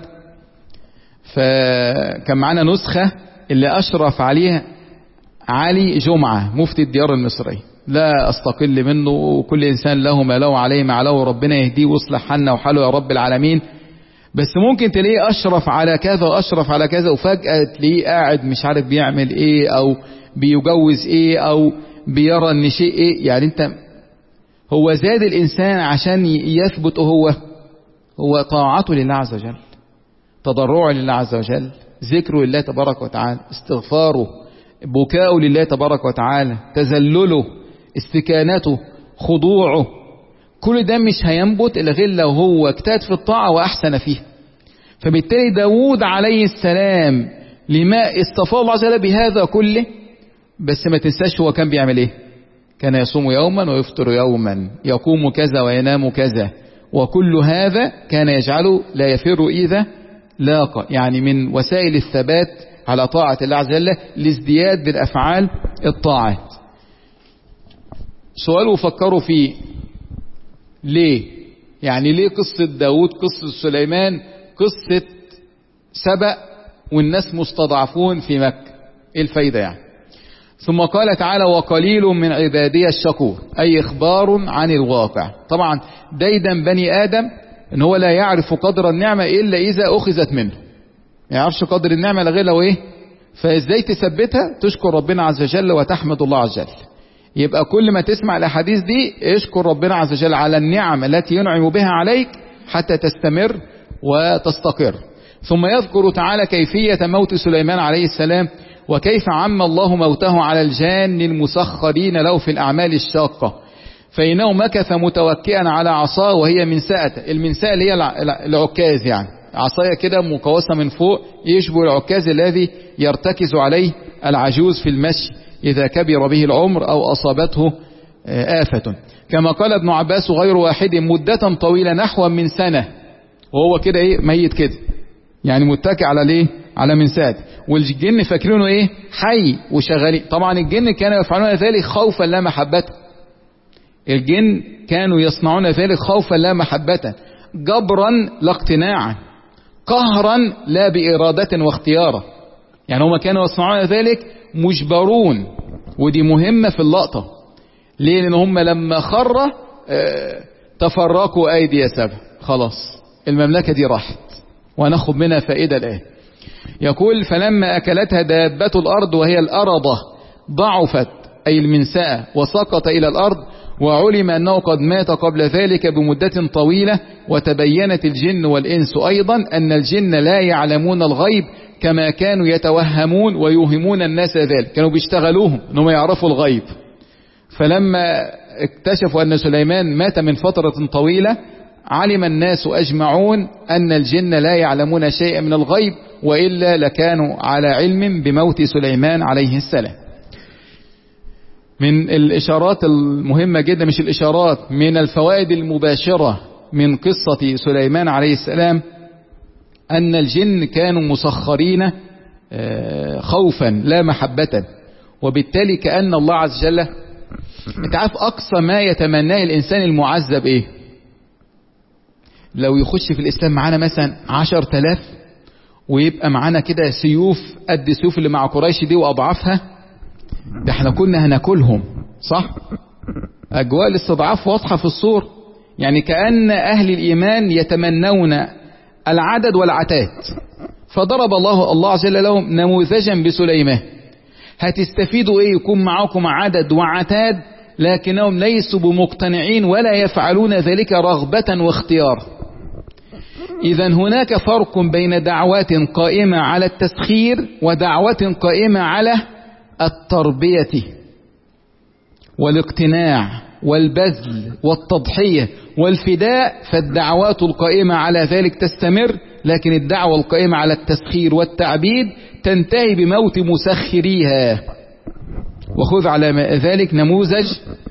فكان معانا نسخة اللي أشرف عليها علي جمعة مفتي الديار المصري، لا أستقل منه، وكل إنسان له ما له عليه ما له، ربنا يهديه ويصلح حالنا وحاله يا رب العالمين. بس ممكن تلاقيه أشرف على كذا وأشرف على كذا، وفجأة تلاقيه قاعد مش عارف بيعمل إيه، أو بيجوز إيه، أو بيرى ان شيء ايه. يعني انت هو زاد الانسان عشان يثبت هو هو طاعته لله عز وجل، تضرعه لله عز وجل، ذكره لله تبارك وتعالى، استغفاره، بكاؤه لله تبارك وتعالى، تذلله، استكانته، خضوعه. كل ده مش هينبت الا غير لو هو اجتهد في الطاعة واحسن فيها. فبالتالي داود عليه السلام لما اصطفاه الله عز وجل بهذا كله، بس ما تنساش هو كان بيعمل ايه؟ كان يصوم يوما ويفطر يوما، يقوم كذا وينام كذا، وكل هذا كان يجعله لا يفر إذا لاقى. يعني من وسائل الثبات على طاعة الله عز وجل لازدياد بالأفعال الطاعات. سؤال وفكروا فيه، ليه؟ يعني ليه قصة داود، قصة سليمان، قصة سبأ والناس مستضعفون في مكة؟ ايه الفايدة يعني؟ ثم قال تعالى: وقليل من عبادي الشكور، أي إخبار عن الواقع. طبعا دايدا بني آدم إن هو لا يعرف قدر النعمة إلا إذا أخذت منه، ما يعرفش قدر النعمة لغير لو إيه. فإزاي تثبتها؟ تشكر ربنا عز وجل وتحمد الله عز وجل. يبقى كل ما تسمع الأحاديث دي اشكر ربنا عز وجل على النعم التي ينعم بها عليك حتى تستمر وتستقر. ثم يذكر تعالى كيفية موت سليمان عليه السلام، وكيف عم الله موته على الجان المسخرين له في الأعمال الشاقة، فإنه مكث متوكئا على عصاه وهي منسأة. المنسأة اللي هي العكاز، يعني عصاية كده مقوسة من فوق يشبه العكاز الذي يرتكز عليه العجوز في المشي إذا كبر به العمر أو أصابته آفة، كما قال ابن عباس غير واحد مدة طويلة نحو من سنة، وهو كده ايه ميت كده، يعني متكئ على ليه على منساد، والجن فاكرينه ايه حي وشغالين. طبعا الجن كانوا يفعلون ذلك خوفا لا محبة، الجن كانوا يصنعون ذلك خوفا لا محبة، جبرا لا اقتناعا، قهرا لا بإرادة واختيارا. يعني هم كانوا يصنعون ذلك مجبرون، ودي مهمة في اللقطة. ليه؟ لأن هم لما خر اه تفرقوا أيدي سبع، خلاص المملكة دي راحت، وناخد منها فائدة الآن. يقول فلما أكلتها دابة الأرض وهي الأرضة ضعفت أي المنساء وسقط إلى الأرض، وعلم أنه قد مات قبل ذلك بمدة طويلة، وتبينت الجن والإنس أيضا أن الجن لا يعلمون الغيب كما كانوا يتوهمون ويوهمون الناس ذلك، كانوا بيشتغلوهم أنهم يعرفوا الغيب. فلما اكتشفوا أن سليمان مات من فترة طويلة علم الناس أجمعون أن الجن لا يعلمون شيئا من الغيب، وإلا لكانوا على علم بموت سليمان عليه السلام. من الإشارات المهمة جدا، مش الإشارات، من الفوائد المباشرة من قصة سليمان عليه السلام أن الجن كانوا مسخرين خوفا لا محبة، وبالتالي كأن الله عز وجل، انت عارف أقصى ما يتمناه الإنسان المعذب إيه؟ لو يخش في الإسلام معانا مثلا عشر تلاف، ويبقى معانا كده سيوف قد السيوف اللي مع قريش دي وأضعافها، ده احنا كنا هناكلهم، صح؟ أجواء الاستضعاف واضحة في الصور. يعني كأن أهل الإيمان يتمنون العدد والعتاد، فضرب الله الله عز وجل لهم نموذجا بسليمان. هتستفيدوا ايه يكون معاكم عدد وعتاد، لكنهم ليسوا بمقتنعين ولا يفعلون ذلك رغبة واختيار. إذا هناك فرق بين دعوات قائمة على التسخير ودعوة قائمة على التربية والاقتناع والبذل والتضحية والفداء. فالدعوات القائمة على ذلك تستمر، لكن الدعوة القائمة على التسخير والتعبيد تنتهي بموت مسخريها. وخذ على ذلك نموذج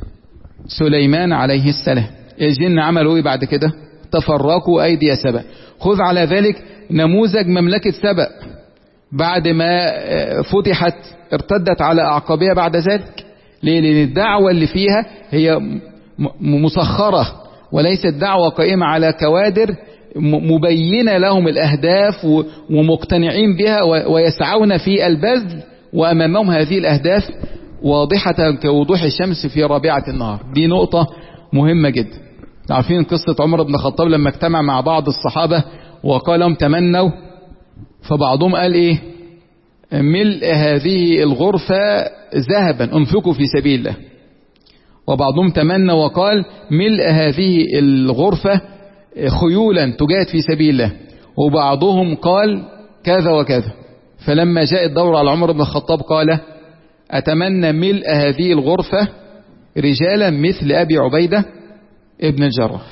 سليمان عليه السلام. الجن عملوا ايه بعد كده؟ تفرقوا أيدي سبأ. خذ على ذلك نموذج مملكة سبأ بعد ما فتحت ارتدت على أعقابها بعد ذلك. ليه؟ لأن الدعوة اللي فيها هي مسخرة، وليست دعوة قائمة على كوادر مبينة لهم الأهداف ومقتنعين بها ويسعون في البذل، وأمامهم هذه الأهداف واضحة كوضوح الشمس في رابعة النهار. دي نقطة مهمة جدا. عارفين قصة عمر بن الخطاب لما اجتمع مع بعض الصحابة وقال لهم تمنوا، فبعضهم قال ايه؟ ملء هذه الغرفة ذهبا انفقوا في سبيل الله. وبعضهم تمنى وقال ملء هذه الغرفة خيولا تجاهد في سبيل الله. وبعضهم قال كذا وكذا. فلما جاء الدور على عمر بن الخطاب قال أتمنى ملء هذه الغرفة رجالا مثل أبي عبيدة ابن الجراح.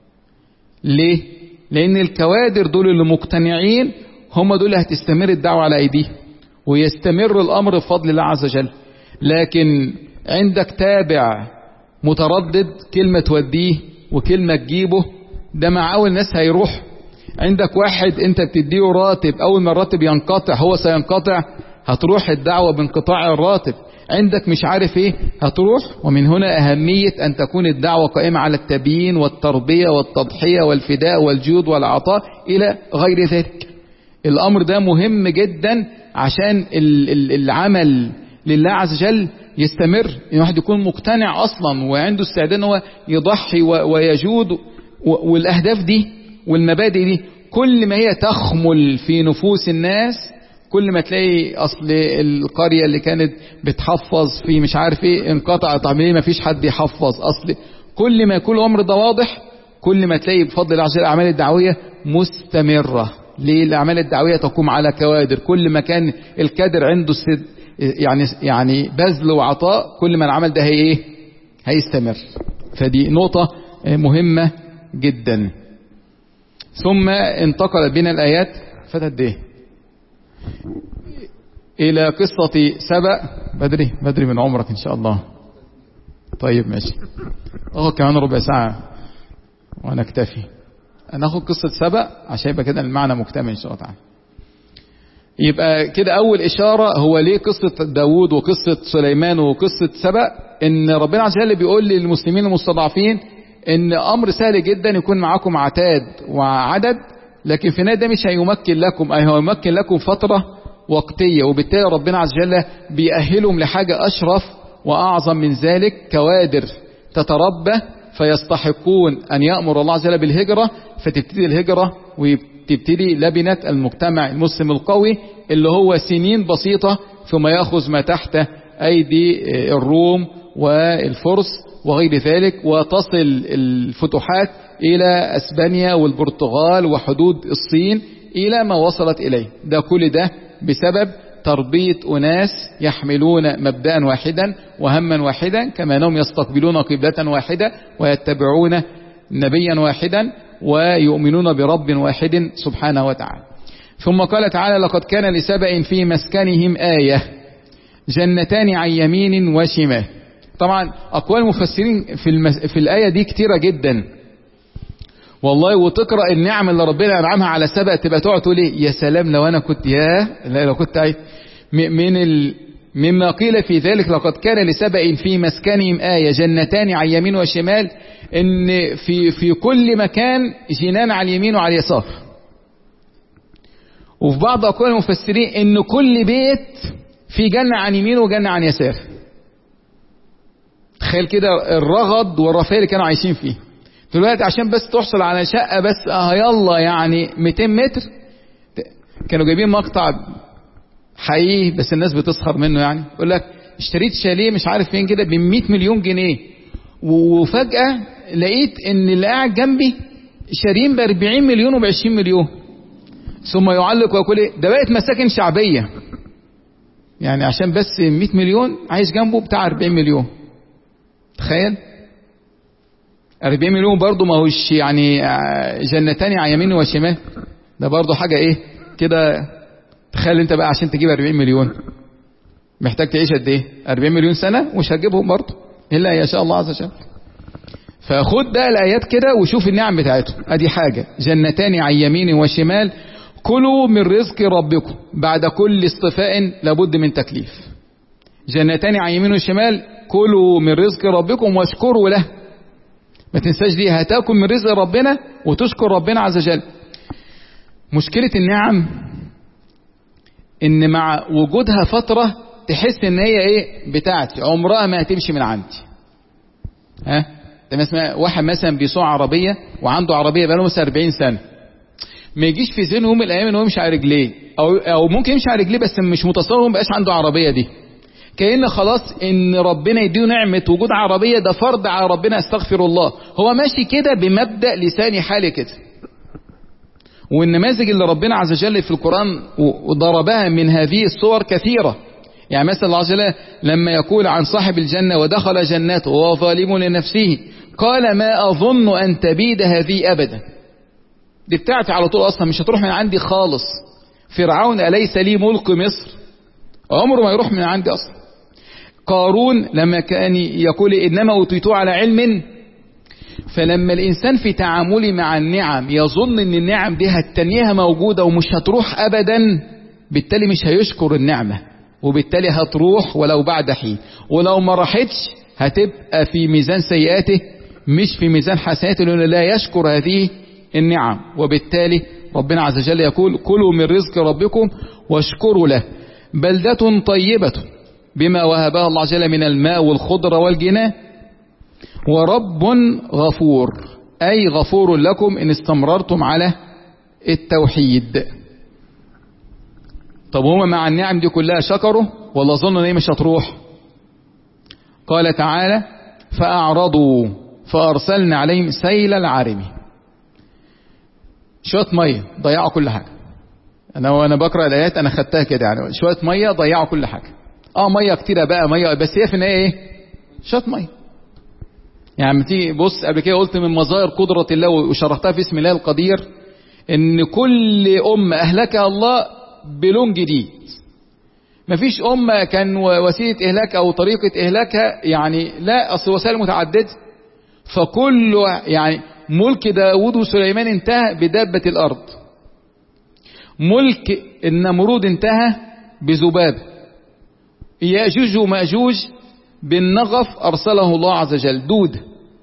ليه؟ لأن الكوادر دول اللي مقتنعين هم دول هتستمر الدعوة على أيديهم ويستمر الأمر بفضل الله عز وجل. لكن عندك تابع متردد، كلمة توديه وكلمة تجيبه، ده مع أول ناس هيروح. عندك واحد انت بتديه راتب، أول ما الراتب ينقطع هو سينقطع، هتروح الدعوة بانقطاع الراتب. عندك مش عارف ايه، هتروح. ومن هنا أهمية أن تكون الدعوة قائمة على التبيين والتربية والتضحية والفداء والجود والعطاء إلى غير ذلك. الأمر ده مهم جدا عشان العمل لله عز وجل يستمر. الواحد يكون مقتنع أصلا وعنده استعداد ان هو يضحي ويجود. والأهداف دي والمبادئ دي كل ما هي تخمل في نفوس الناس، كل ما تلاقي أصل القرية اللي كانت بتحفظ في مش عارف ايه انقطعت، عمليه ما فيش حد يحفظ. أصل كل ما يكون الأمر ده واضح، كل ما تلاقي بفضل الله عز وجل الأعمال الدعوية مستمرة. ليه؟ الأعمال الدعوية تقوم على كوادر. كل ما كان الكادر عنده يعني يعني بذل وعطاء، كل ما العمل ده هي ايه؟ هيستمر. فدي نقطة مهمة جدا. ثم انتقل بنا الآيات فتت ايه إلى قصة سبأ. بدري بدري من عمرك إن شاء الله. طيب ماشي، أهو كمان ربع ساعة وأنا أكتفي. هناخد قصة سبأ عشان يبقى كده المعنى مكتمل إن شاء الله تعالى. يبقى كده أول إشارة هو ليه قصة داود وقصة سليمان وقصة سبأ، إن ربنا عز وجل بيقول للمسلمين المستضعفين إن أمر سهل جدا يكون معاكم عتاد وعدد، لكن في النهاية ده مش هيمكن لكم، أي هو يمكن لكم فترة وقتية، وبالتالي ربنا عز وجل بيأهلهم لحاجة أشرف وأعظم من ذلك، كوادر تتربى فيستحقون أن يأمر الله عز وجل بالهجرة، فتبتدي الهجرة وتبتدي لبنة المجتمع المسلم القوي اللي هو سنين بسيطة ثم يأخذ ما تحت أيدي الروم والفرس وغير ذلك، وتصل الفتوحات إلى أسبانيا والبرتغال وحدود الصين إلى ما وصلت إليه. ده كل ده بسبب تربية أناس يحملون مبدأ واحدا وهما واحدا، كما أنهم يستقبلون قبلة واحدة ويتبعون نبيا واحدا ويؤمنون برب واحد سبحانه وتعالى. ثم قال تعالى: لقد كان لسبأ في مسكنهم آية جنتان عن يمين وشمال. طبعا أقوال المفسرين في, المس... في الآية دي كتيرة جدا والله، وتقرأ النعم اللي ربنا أنعمها على سبأ تبقى تقعد تقول ايه يا سلام لو أنا كنت يا لا لو كنت عايز من ال... مما قيل في ذلك: لقد كان لسبأ في مسكنهم آية جنتان عن يمين وشمال، إن في في كل مكان جنان على اليمين وعلى اليسار. وفي بعض أقوال المفسرين إن كل بيت في جنة عن يمين وجنة عن يسار. تخيل كده الرغد والرفاهية اللي كانوا عايشين فيه. دلوقتي عشان بس تحصل على شقة بس اه يلا يعني مئتين متر، كانوا جايبين مقطع حقيقي بس الناس بتسخر منه، يعني يقول لك اشتريت شاليه مش عارف فين كده ب مئة مليون جنيه، وفجأة لقيت ان اللي قاعد جنبي شارين ب أربعين مليون وب عشرين مليون، ثم يعلق ويقول ايه ده بقت مساكن شعبية، يعني عشان بس مئة مليون عايش جنبه بتاع أربعين مليون. تخيل أربعين مليون برضو ما هوش يعني جنتان على يمين وشمال، ده برضو حاجة ايه كده. تخيل انت بقى عشان تجيب أربعين مليون محتاج تعيش قد ايه؟ أربعين مليون سنة ومش هتجيبهم برضو الا يشاء الله عز وجل. فخد بقى الايات كده وشوف النعم بتاعتهم. ادي حاجة جنتان عن يمين وشمال كلوا من رزق ربكم. بعد كل اصطفاء لابد من تكليف. جنتان عن يمين وشمال كلوا من رزق ربكم واشكروا له. ما تنساش دي، هتاكل من رزق ربنا وتشكر ربنا عز وجل. مشكلة النعم ان مع وجودها فترة تحس ان هي ايه بتاعتي، عمرها ما هتمشي من عندي. ها ده واحد مثلا بيسوق عربية وعنده عربية بقاله مثلا أربعين سنة، ما يجيش في ذهنه يوم من الايام ان هو يمشي على رجليه، او او ممكن يمشي على رجليه بس مش متصور ما بقاش عنده عربية دي. كأن خلاص ان ربنا يديه نعمة وجود عربية ده فرض على ربنا، استغفر الله. هو ماشي كده بمبدأ لساني حالي كده. والنماذج اللي ربنا عز وجل في القرآن وضربها من هذه الصور كثيرة. يعني مثلا الله عز وجل لما يقول عن صاحب الجنة ودخل جنته وهو ظالم لنفسه قال ما أظن أن تبيد هذه أبدا. دي بتاعتي على طول أصلا مش هتروح من عندي خالص. فرعون أليس لي ملك مصر؟ عمره ما يروح من عندي أصلا. قارون لما كان يقول إنما أوتيته على علم، فلما الإنسان في تعامله مع النعم يظن إن النعم دي هتنيها موجودة ومش هتروح أبدا، بالتالي مش هيشكر النعمة، وبالتالي هتروح ولو بعد حين، ولو ما راحتش هتبقى في ميزان سيئاته مش في ميزان حسناته، لأنه لا يشكر هذه النعم. وبالتالي ربنا عز وجل يقول كلوا من رزق ربكم واشكروا له بلدة طيبة بما وهبها الله عز وجل من الماء والخضر والجناه ورب غفور، أي غفور لكم إن استمررتم على التوحيد. طب هما مع النعم دي كلها شكروا ولا ظنوا ان هي مش هتروح؟ قال تعالى فأعرضوا فأرسلنا عليهم سيل العارم. شوية مية ضيعوا كل حاجة. أنا وأنا بقرأ الآيات أنا خدتها كده، يعني شوية مية ضيعوا كل حاجة. آه مية كتيرة بقى مية، بس هي في النهاية إيه؟ شوية مية. يعني لما تيجي بص، قبل كده قلت من مظاهر قدرة الله وشرحتها في اسم الله القدير إن كل أمة أهلكها الله بلون جديد. مفيش أمة كان وسيلة إهلاك أو طريقة إهلاكها يعني لا، أصل وسائل متعددة. فكل يعني ملك داود وسليمان انتهى بدابة الأرض، ملك النمرود انتهى بذباب، يأجوج ومأجوج بالنغف أرسله الله عز وجل دود،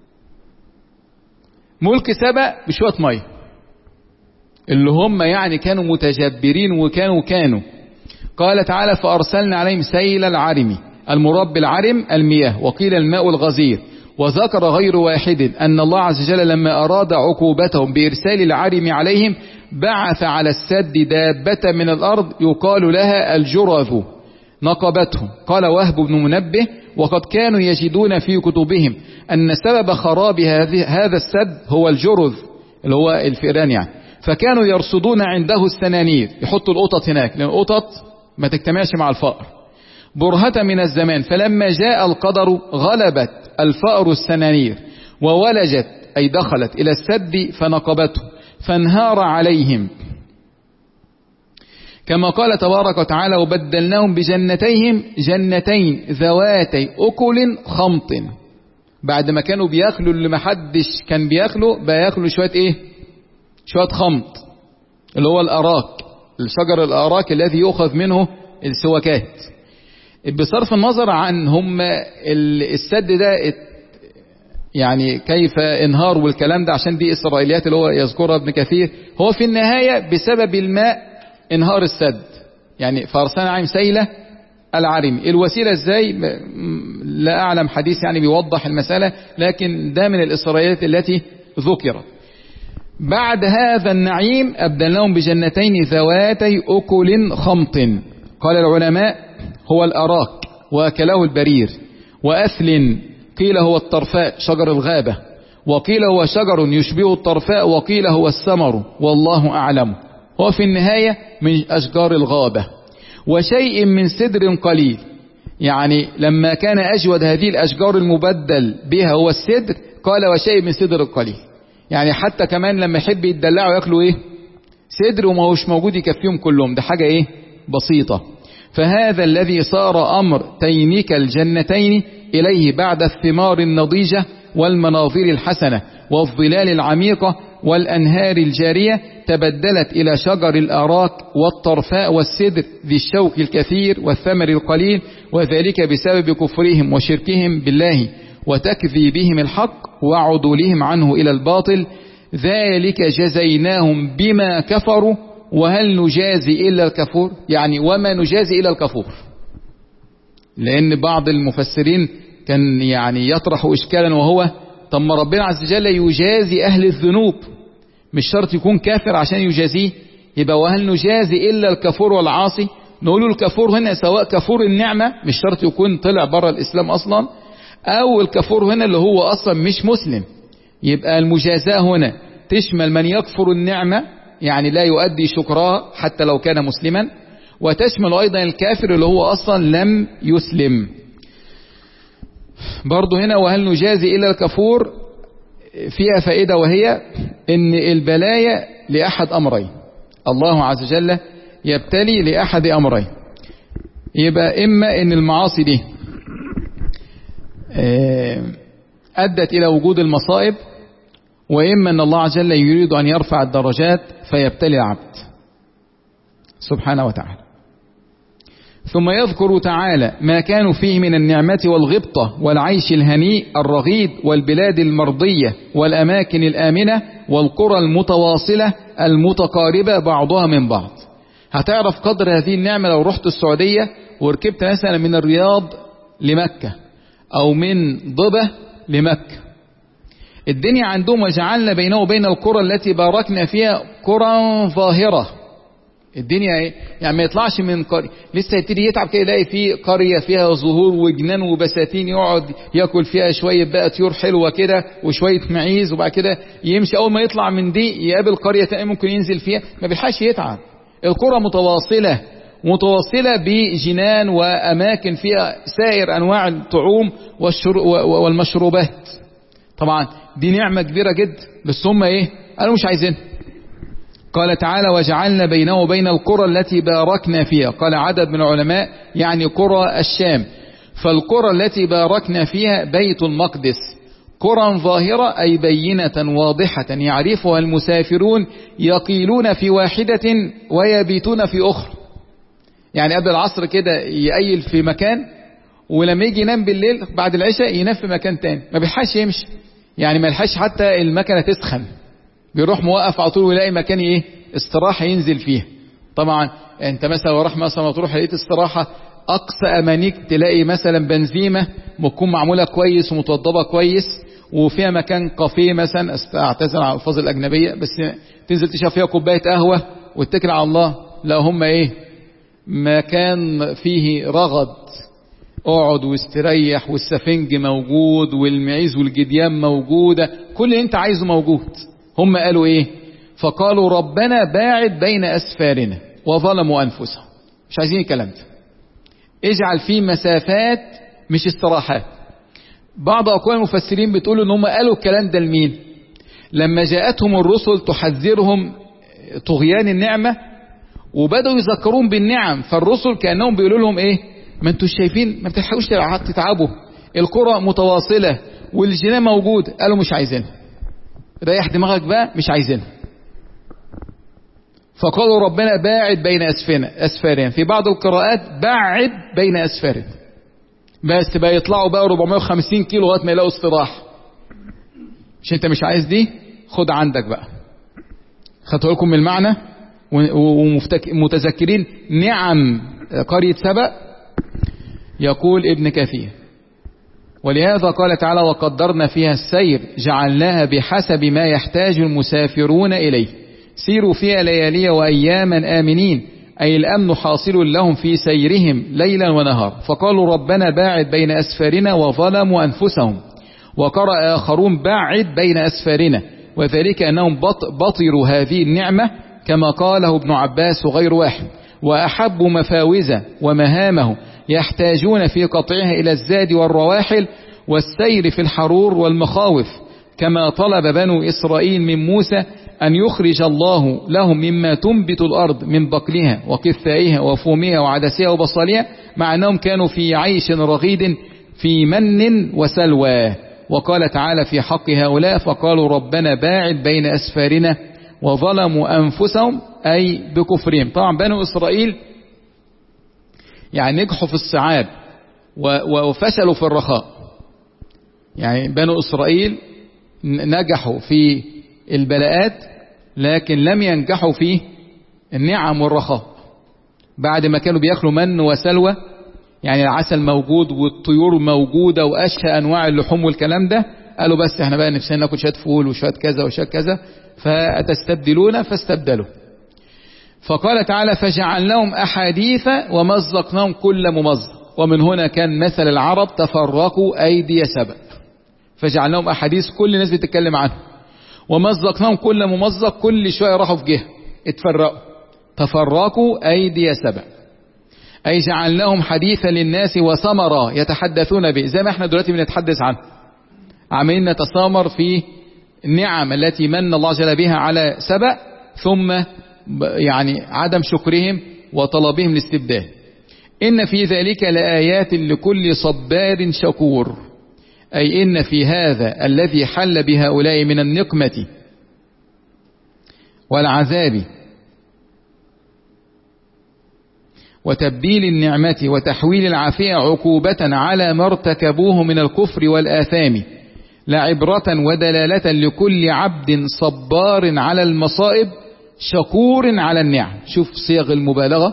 ملك سبأ بشوية مية اللي هم يعني كانوا متجبرين وكانوا كانوا قال تعالى فأرسلنا عليهم سيل العرم، المراد بالعرم المياه، وقيل الماء الغزير. وذكر غير واحد أن الله عز وجل لما أراد عقوبتهم بإرسال العرم عليهم بعث على السد دابة من الأرض يقال لها الجرذ نقبتهم. قال وهب بن منبه وقد كانوا يجدون في كتبهم أن سبب خراب هذا السد هو الجرذ اللي هو الفئران يعني، فكانوا يرصدون عنده السنانير، يحطوا القطط هناك لأن القطط ما تجتمعش مع الفأر برهة من الزمان. فلما جاء القدر غلبت الفأر السنانير وولجت أي دخلت إلى السد فنقبته فانهار عليهم، كما قال تبارك وتعالى وبدلناهم بجنتيهم جنتين ذواتي أكل خمط. بعد ما كانوا بياكلوا اللي ما حدش كان بياكله بقى ياكلوا شوية ايه، شوية خمط اللي هو الأراك، الشجر الأراك الذي يؤخذ منه السواكات. بصرف النظر عن هم السد ده يعني كيف انهار والكلام ده عشان دي إسرائيليات اللي هو يذكرها ابن كثير، هو في النهاية بسبب الماء انهار السد يعني فارسلنا عليهم سيلة العرم. الوسيلة ازاي لا أعلم حديث يعني بيوضح المسألة، لكن ده من الإسرائيليات التي ذكرت. بعد هذا النعيم أبدلناهم بجنتين ذواتي أكل خمط. قال العلماء هو الأراك وأكله البرير، وأثل قيل هو الطرفاء شجر الغابة، وقيل هو شجر يشبه الطرفاء، وقيل هو الثمر والله أعلم. هو في النهاية من أشجار الغابة. وشيء من سدر قليل، يعني لما كان أجود هذه الأشجار المبدل بها هو السدر قال وشيء من سدر قليل، يعني حتى كمان لما يحب يتدلعوا يأكلوا إيه سدر وما هوش موجود يكفيهم كلهم، ده حاجة إيه بسيطة. فهذا الذي صار أمر تينك الجنتين إليه بعد الثمار النضيجة والمناظر الحسنة والظلال العميقة والأنهار الجارية تبدلت إلى شجر الأراك والطرفاء والسدر ذي الشوك الكثير والثمر القليل، وذلك بسبب كفرهم وشركهم بالله وتكذيبهم الحق وعدولهم عنه إلى الباطل. ذلك جزيناهم بما كفروا وهل نجازي إلا الكفور، يعني وما نجازي إلا الكفور. لأن بعض المفسرين كان يعني يطرح إشكالا وهو طب ما ربنا عز وجل يجازي أهل الذنوب، مش شرط يكون كافر عشان يجازيه، يبقى وهل نجازي إلا الكفور والعاصي. نقول الكفور هنا سواء كفور النعمة مش شرط يكون طلع بره الإسلام أصلا، أو الكفور هنا اللي هو أصلا مش مسلم. يبقى المجازاة هنا تشمل من يكفر النعمة يعني لا يؤدي شكرها حتى لو كان مسلما، وتشمل أيضا الكافر اللي هو أصلا لم يسلم. برضو هنا وهل نجازي إلا الكفور فيها فائدة، وهي إن البلايا لأحد أمرين، الله عز وجل يبتلي لأحد أمرين. يبقى إما إن المعاصي دي أدت إلى وجود المصائب، وإما أن الله عز وجل يريد أن يرفع الدرجات فيبتلي العبد سبحانه وتعالى. ثم يذكر تعالى ما كانوا فيه من النعمة والغبطة والعيش الهنيء الرغيد والبلاد المرضية والأماكن الآمنة والقرى المتواصلة المتقاربة بعضها من بعض. هتعرف قدر هذه النعمة لو رحت السعودية وركبت مثلا من الرياض لمكة أو من ضبة لمكة. الدنيا عندهم وجعلنا بينه وبين القرى التي باركنا فيها قرى ظاهرة. الدنيا ايه يعني ما يطلعش من قرية لسه يبتدي يتعب كده يلاقي في قرية فيها زهور وجنان وبساتين يقعد ياكل فيها شوية بقى طيور حلوة كده وشوية معيز، وبعد كده يمشي أول ما يطلع من دي يقابل قرية تانية ممكن ينزل فيها، ما بيلحقش يتعب. القرى متواصلة متواصلة بجنان وأماكن فيها سائر أنواع الطعوم والمشروبات. طبعا دي نعمة كبيرة جدا، بس هم ايه قالوا مش عايزين، قال تعالى وجعلنا بينه وبين القرى التي باركنا فيها. قال عدد من العلماء يعني قرى الشام. فالقرى التي باركنا فيها بيت المقدس، قرى ظاهرة أي بينة واضحة يعرفها المسافرون يقيلون في واحدة ويبيتون في أخرى. يعني قبل العصر كده يقيل في مكان، ولما يجي ينام بالليل بعد العشاء ينام في مكان تاني، ما بيلحقش يمشي، يعني ما يلحقش حتى المكنة تسخن، بيروح موقف على طول ويلاقي مكان ايه استراحة ينزل فيها. طبعا انت مثلا لو راح مثلا تروح لقيت استراحة اقصى امانيك تلاقي مثلا بنزيمة بتكون معمولة كويس ومتوضبة كويس وفيها مكان كافيه مثلا، اعتذر على الالفاظ الاجنبية، بس تنزل تشرب فيها كوباية قهوة واتكل على الله. لا هم ايه مكان فيه رغد، اقعد واستريح والسفنج موجود والمعيز والجديان موجودة، كل اللي انت عايزه موجود. هم قالوا ايه؟ فقالوا ربنا باعد بين اسفارنا وظلموا انفسهم. مش عايزين الكلام ده، اجعل فيه مسافات مش استراحات. بعض اقوال المفسرين بتقول ان هم قالوا الكلام ده لمين؟ لما جاءتهم الرسل تحذرهم طغيان النعمة وبدأوا يذكرون بالنعم، فالرسل كأنهم بيقولوا لهم ايه؟ ما انتوا شايفين ما بتلحقوش تتعبوا، القرى متواصلة والجنان موجود. قالوا مش عايزينها، ريح دماغك بقى، مش عايزينها. فقالوا ربنا باعد بين أسفنا أسفارنا، في بعض القراءات بعد بين أسفارنا، بس بقى يطلعوا بقى أربعمائة وخمسين كيلو لغايه ما يلاقوا استراحة. مش انت مش عايز دي، خد عندك بقى. خدتوا لكم من المعنى ومتذكرين نعم قرية سبأ. يقول ابن كثير ولهذا قال تعالى وقدرنا فيها السير جعلناها بحسب ما يحتاج المسافرون إليه سيروا فيها ليالي وأياما آمنين، أي الأمن حاصل لهم في سيرهم ليلا ونهار. فقالوا ربنا باعد بين أسفارنا وظلموا أنفسهم. وقرأ آخرون باعد بين أسفارنا، وذلك أنهم بطروا هذه النعمة كما قاله ابن عباس وغير واحد، وأحبوا مفاوزه ومهامه يحتاجون في قطعها إلى الزاد والرواحل والسير في الحرور والمخاوف، كما طلب بنو إسرائيل من موسى أن يخرج الله لهم مما تنبت الأرض من بقلها وقثائها وفومها وعدسها وبصلها، مع أنهم كانوا في عيش رغيد في من وسلوى. وقال تعالى في حق هؤلاء فقالوا ربنا باعد بين أسفارنا وظلموا أنفسهم، أي بكفرهم. طبعا بنو إسرائيل يعني نجحوا في الصعاب وفشلوا في الرخاء. يعني بنو إسرائيل نجحوا في البلاءات لكن لم ينجحوا في النعم والرخاء. بعد ما كانوا بيأكلوا من وسلوى، يعني العسل موجود والطيور موجودة وأشهى أنواع اللحوم والكلام ده، قالوا بس احنا بقى نفسنا ناكل شوية فول وشوية كذا وشوية كذا، فتستبدلون فاستبدلوا. فقال تعالى فجعلناهم أحاديث ومزقناهم كل ممزق. ومن هنا كان مثل العرب تفرقوا أيدي سبأ، فجعلناهم أحاديث كل الناس بتتكلم عنه، ومزقناهم كل ممزق، كل شوية راحوا في جهة اتفرقوا. تفرقوا أيدي سبأ أي جعلناهم حديثا للناس وثمرة يتحدثون به، زي ما احنا دلوقتي بنتحدث عنه، عمالين نتسامر في النعم التي من الله جل بها على سبأ، ثم يعني عدم شكرهم وطلبهم الاستبدال. إن في ذلك لآيات لكل صبار شكور، أي إن في هذا الذي حل بهؤلاء من النقمة والعذاب وتبديل النعمة وتحويل العافية عقوبة على ما ارتكبوه من الكفر والآثام، لعبرة ودلالة لكل عبد صبار على المصائب شكور على النعم. شوف صيغ المبالغة،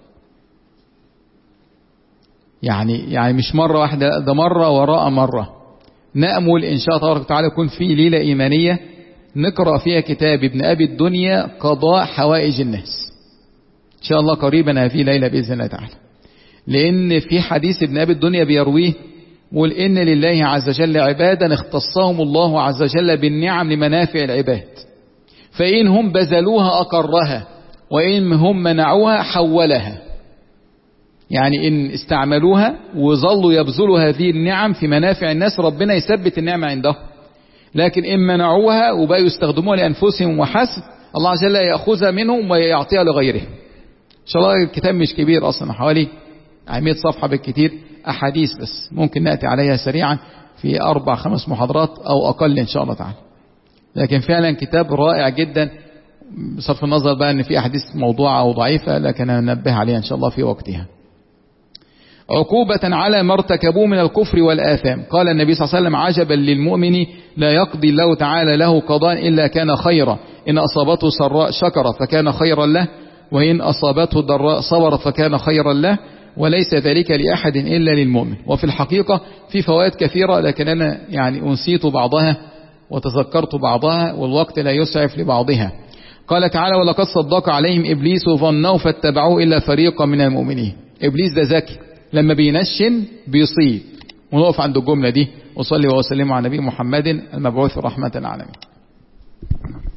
يعني يعني مش مرة واحدة، ده مرة وراء مرة. نأمل إن شاء الله تعالى يكون في ليلة إيمانية نقرأ فيها كتاب ابن أبي الدنيا قضاء حوائج الناس، إن شاء الله قريبا هذه الليلة بإذن الله تعالى. لأن في حديث ابن أبي الدنيا بيرويه يقول إن لله عز وجل عبادا اختصهم الله عز وجل بالنعم لمنافع العباد، فإن هم بذلوها أقرها وإن هم منعوها حولها. يعني إن استعملوها وظلوا يبذلوا هذه النعم في منافع الناس ربنا يثبت النعمة عندهم، لكن إن منعوها وبقوا يستخدموها لأنفسهم وحسب الله عز وجل يأخذها منهم ويعطيها لغيره. إن شاء الله الكتاب مش كبير أصلا، حوالي مئة صفحة بالكتير، أحاديث بس ممكن نأتي عليها سريعا في أربع خمس محاضرات أو أقل إن شاء الله تعالى. لكن فعلا كتاب رائع جدا، بصرف النظر بقى أن في أحاديث موضوعة أو ضعيفة، لكن ننبه عليها إن شاء الله في وقتها. عقوبة على ما ارتكبوه من الكفر والآثام. قال النبي صلى الله عليه وسلم: عجبا للمؤمن لا يقضي الله تعالى له قضاء إلا كان خيرا، إن أصابته سراء شكر فكان خيرا له، وإن أصابته ضراء صبر فكان خيرا له، وليس ذلك لأحد إلا للمؤمن. وفي الحقيقة في فوائد كثيرة، لكن أنا يعني أنسيت بعضها وتذكرت بعضها والوقت لا يسعف لبعضها. قال تعالى: ولقد صدق عليهم إبليس ظنه فاتبعوه إلا فريقا من المؤمنين. إبليس ده ذكي، لما بينشن بيصيب. ونقف عند الجملة دي. وصلي وسلم على نبي محمد المبعوث رحمة العالمين.